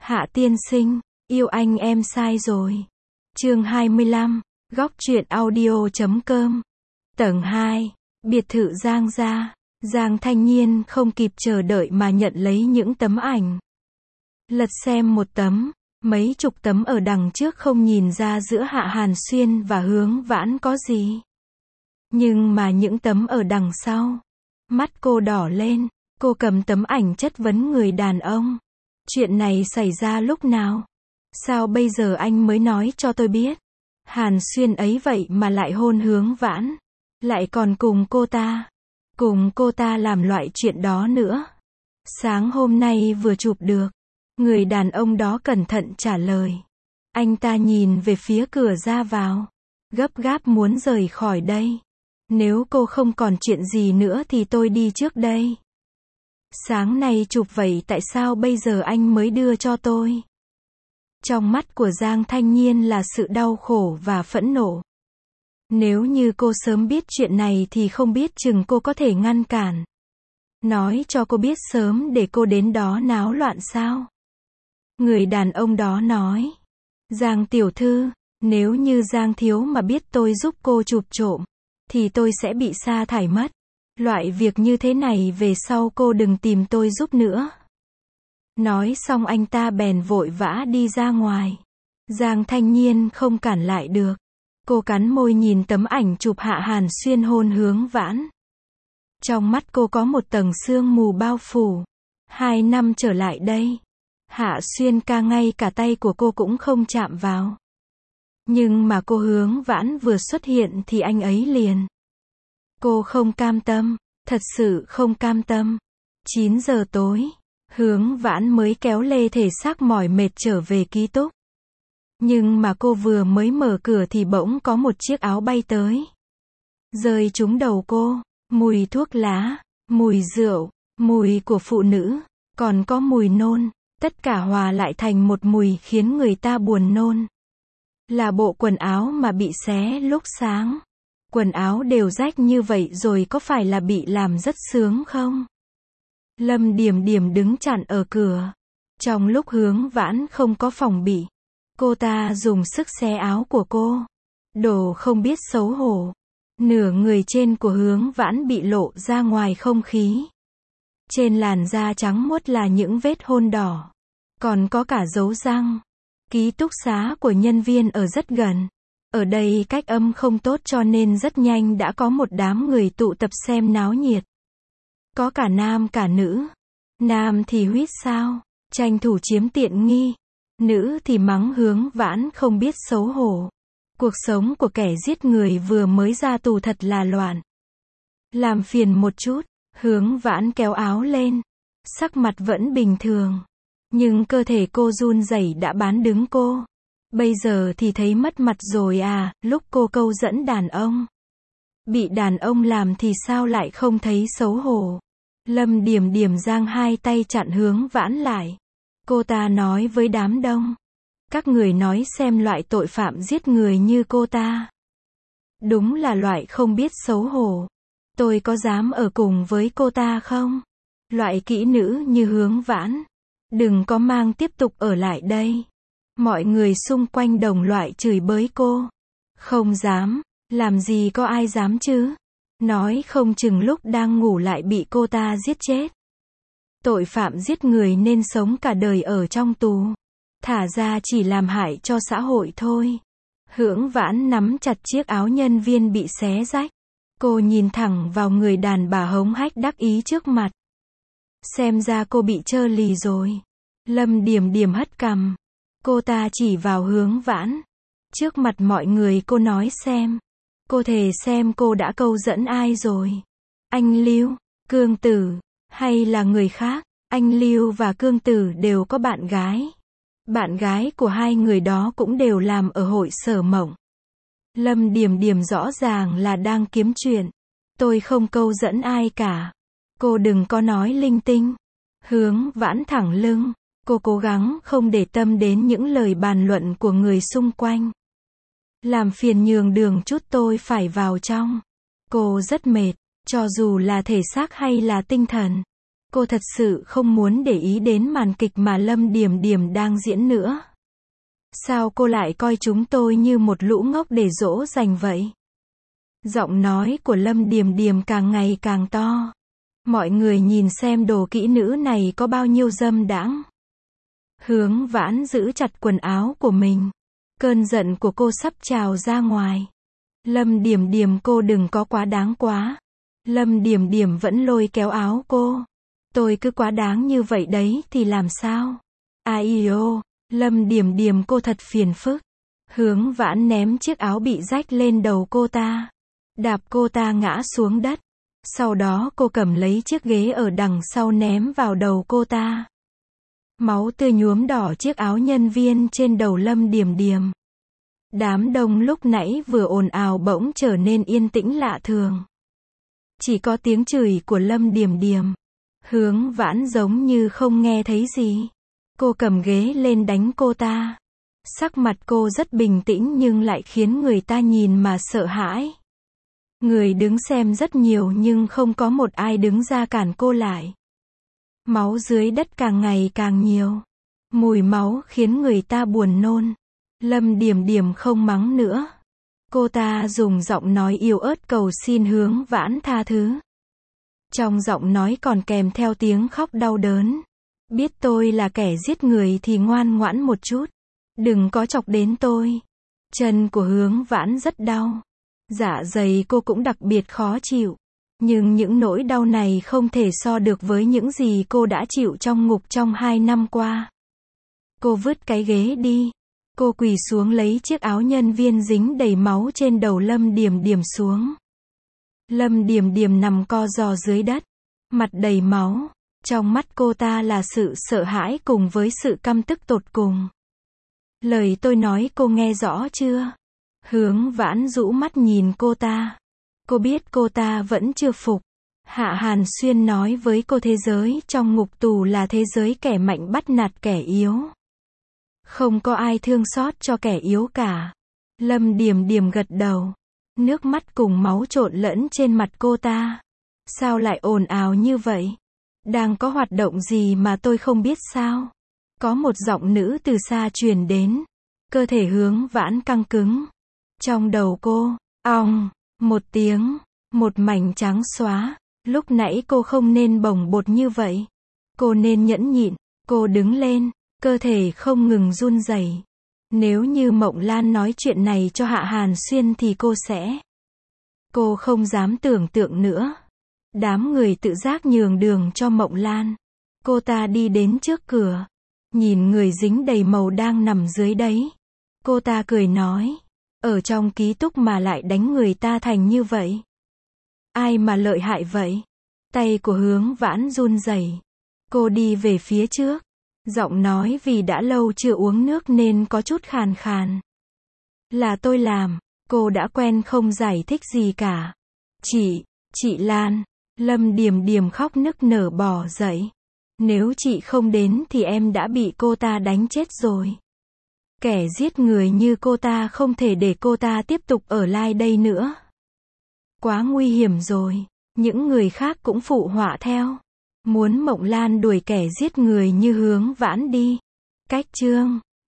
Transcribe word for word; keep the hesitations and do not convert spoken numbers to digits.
Hạ tiên sinh, yêu anh em sai rồi. Chương hai mươi lăm, góc truyện audio chấm com. Tầng hai, biệt thự Giang gia. Giang Thanh Nhiên không kịp chờ đợi mà nhận lấy những tấm ảnh. Lật xem một tấm, mấy chục tấm ở đằng trước không nhìn ra giữa Hạ Hàn Xuyên và Hướng Vãn có gì. Nhưng mà những tấm ở đằng sau, mắt cô đỏ lên, cô cầm tấm ảnh chất vấn người đàn ông. Chuyện này xảy ra lúc nào? Sao bây giờ anh mới nói cho tôi biết? Hàn Xuyên ấy vậy mà lại hôn Hướng Vãn, lại còn cùng cô ta. Cùng cô ta làm loại chuyện đó nữa. Sáng hôm nay vừa chụp được. Người đàn ông đó cẩn thận trả lời. Anh ta nhìn về phía cửa ra vào. Gấp gáp muốn rời khỏi đây. Nếu cô không còn chuyện gì nữa thì tôi đi trước đây. Sáng nay chụp vậy tại sao bây giờ anh mới đưa cho tôi? Trong mắt của Giang Thanh Nhiên là sự đau khổ và phẫn nộ. Nếu như cô sớm biết chuyện này thì không biết chừng cô có thể ngăn cản. Nói cho cô biết sớm để cô đến đó náo loạn sao? Người đàn ông đó nói. Giang tiểu thư, nếu như Giang thiếu mà biết tôi giúp cô chụp trộm, thì tôi sẽ bị sa thải mất. Loại việc như thế này về sau cô đừng tìm tôi giúp nữa. Nói xong anh ta bèn vội vã đi ra ngoài. Giang Thanh Nhiên không cản lại được. Cô cắn môi nhìn tấm ảnh chụp Hạ Hàn Xuyên hôn Hướng Vãn. Trong mắt cô có một tầng sương mù bao phủ. Hai năm trở lại đây, Hạ Xuyên ca ngay cả tay của cô cũng không chạm vào. Nhưng mà cô Hướng Vãn vừa xuất hiện thì anh ấy liền. Cô không cam tâm, thật sự không cam tâm. chín giờ tối, Hướng Vãn mới kéo lê thể xác mỏi mệt trở về ký túc. Nhưng mà cô vừa mới mở cửa thì bỗng có một chiếc áo bay tới. Rơi trúng đầu cô, mùi thuốc lá, mùi rượu, mùi của phụ nữ, còn có mùi nôn, tất cả hòa lại thành một mùi khiến người ta buồn nôn. Là bộ quần áo mà bị xé lúc sáng. Quần áo đều rách như vậy rồi có phải là bị làm rất sướng không? Lâm Điềm Điềm đứng chặn ở cửa. Trong lúc Hướng Vãn không có phòng bị, cô ta dùng sức xé áo của cô. Đồ không biết xấu hổ. Nửa người trên của Hướng Vãn bị lộ ra ngoài không khí. Trên làn da trắng muốt là những vết hôn đỏ. Còn có cả dấu răng. Ký túc xá của nhân viên ở rất gần. Ở đây cách âm không tốt cho nên rất nhanh đã có một đám người tụ tập xem náo nhiệt. Có cả nam cả nữ. Nam thì huýt sáo, tranh thủ chiếm tiện nghi. Nữ thì mắng Hướng Vãn không biết xấu hổ. Cuộc sống của kẻ giết người vừa mới ra tù thật là loạn. Làm phiền một chút, Hướng Vãn kéo áo lên. Sắc mặt vẫn bình thường. Nhưng cơ thể cô run rẩy đã bán đứng cô. Bây giờ thì thấy mất mặt rồi à, lúc cô câu dẫn đàn ông. Bị đàn ông làm thì sao lại không thấy xấu hổ. Lâm Điềm Điềm giang hai tay chặn Hướng Vãn lại. Cô ta nói với đám đông. Các người nói xem loại tội phạm giết người như cô ta. Đúng là loại không biết xấu hổ. Tôi có dám ở cùng với cô ta không? Loại kỹ nữ như Hướng Vãn. Đừng có mang tiếp tục ở lại đây. Mọi người xung quanh đồng loại chửi bới cô. Không dám, làm gì có ai dám chứ? Nói không chừng lúc đang ngủ lại bị cô ta giết chết. Tội phạm giết người nên sống cả đời ở trong tù. Thả ra chỉ làm hại cho xã hội thôi. Hướng Vãn nắm chặt chiếc áo nhân viên bị xé rách. Cô nhìn thẳng vào người đàn bà hống hách đắc ý trước mặt. Xem ra cô bị trơ lì rồi. Lâm Điềm Điềm hất cằm. Cô ta chỉ vào Hướng Vãn. Trước mặt mọi người cô nói xem. Cô thề xem cô đã câu dẫn ai rồi. Anh Lưu, Cương Tử, hay là người khác. Anh Lưu và Cương Tử đều có bạn gái. Bạn gái của hai người đó cũng đều làm ở hội Sở Mộng. Lâm Điềm Điềm rõ ràng là đang kiếm chuyện. Tôi không câu dẫn ai cả. Cô đừng có nói linh tinh. Hướng Vãn thẳng lưng. Cô cố gắng không để tâm đến những lời bàn luận của người xung quanh. Làm phiền nhường đường chút tôi phải vào trong. Cô rất mệt, cho dù là thể xác hay là tinh thần. Cô thật sự không muốn để ý đến màn kịch mà Lâm Điềm Điềm đang diễn nữa. Sao cô lại coi chúng tôi như một lũ ngốc để dỗ dành vậy? Giọng nói của Lâm Điềm Điềm càng ngày càng to. Mọi người nhìn xem đồ kỹ nữ này có bao nhiêu dâm đãng. Hướng Vãn giữ chặt quần áo của mình. Cơn giận của cô sắp trào ra ngoài. Lâm Điềm Điềm, cô đừng có quá đáng quá. Lâm Điềm Điềm vẫn lôi kéo áo cô. Tôi cứ quá đáng như vậy đấy thì làm sao? Ai ô, Lâm Điềm Điềm, cô thật phiền phức. Hướng Vãn ném chiếc áo bị rách lên đầu cô ta. Đạp cô ta ngã xuống đất. Sau đó cô cầm lấy chiếc ghế ở đằng sau ném vào đầu cô ta. Máu tươi nhuốm đỏ chiếc áo nhân viên trên đầu Lâm Điềm Điềm. Đám đông lúc nãy vừa ồn ào bỗng trở nên yên tĩnh lạ thường. Chỉ có tiếng chửi của Lâm Điềm Điềm. Hướng Vãn giống như không nghe thấy gì. Cô cầm ghế lên đánh cô ta. Sắc mặt cô rất bình tĩnh nhưng lại khiến người ta nhìn mà sợ hãi. Người đứng xem rất nhiều nhưng không có một ai đứng ra cản cô lại. Máu dưới đất càng ngày càng nhiều. Mùi máu khiến người ta buồn nôn. Lâm Điềm Điềm không mắng nữa. Cô ta dùng giọng nói yếu ớt cầu xin Hướng Vãn tha thứ. Trong giọng nói còn kèm theo tiếng khóc đau đớn. Biết tôi là kẻ giết người thì ngoan ngoãn một chút. Đừng có chọc đến tôi. Chân của Hướng Vãn rất đau. Dạ dày cô cũng đặc biệt khó chịu. Nhưng những nỗi đau này không thể so được với những gì cô đã chịu trong ngục trong hai năm qua. Cô vứt cái ghế đi. Cô quỳ xuống lấy chiếc áo nhân viên dính đầy máu trên đầu Lâm Điềm Điềm xuống. Lâm Điềm Điềm nằm co ro dưới đất. Mặt đầy máu. Trong mắt cô ta là sự sợ hãi cùng với sự căm tức tột cùng. Lời tôi nói cô nghe rõ chưa? Hướng Vãn rũ mắt nhìn cô ta. Cô biết cô ta vẫn chưa phục. Hạ Hàn Xuyên nói với cô thế giới trong ngục tù là thế giới kẻ mạnh bắt nạt kẻ yếu. Không có ai thương xót cho kẻ yếu cả. Lâm Điềm Điềm gật đầu. Nước mắt cùng máu trộn lẫn trên mặt cô ta. Sao lại ồn ào như vậy? Đang có hoạt động gì mà tôi không biết sao? Có một giọng nữ từ xa truyền đến. Cơ thể Hướng Vãn căng cứng. Trong đầu cô, ong, một tiếng, một mảnh trắng xóa. Lúc nãy cô không nên bồng bột như vậy. Cô nên nhẫn nhịn. Cô đứng lên, cơ thể không ngừng run rẩy. Nếu như Mộng Lan nói chuyện này cho Hạ Hàn Xuyên thì cô sẽ... Cô không dám tưởng tượng nữa. Đám người tự giác nhường đường cho Mộng Lan. Cô ta đi đến trước cửa. Nhìn người dính đầy màu đang nằm dưới đấy. Cô ta cười nói. Ở trong ký túc mà lại đánh người ta thành như vậy. Ai mà lợi hại vậy? Tay của Hướng Vãn run rẩy. Cô đi về phía trước. Giọng nói vì đã lâu chưa uống nước nên có chút khàn khàn. Là tôi làm. Cô đã quen không giải thích gì cả. Chị, chị Lan. Lâm Điềm Điềm khóc nức nở bò dậy. Nếu chị không đến thì em đã bị cô ta đánh chết rồi. Kẻ giết người như cô ta không thể để cô ta tiếp tục ở lại đây nữa. Quá nguy hiểm rồi. Những người khác cũng phụ họa theo. Muốn Mộng Lan đuổi kẻ giết người như Hướng Vãn đi. Cách chương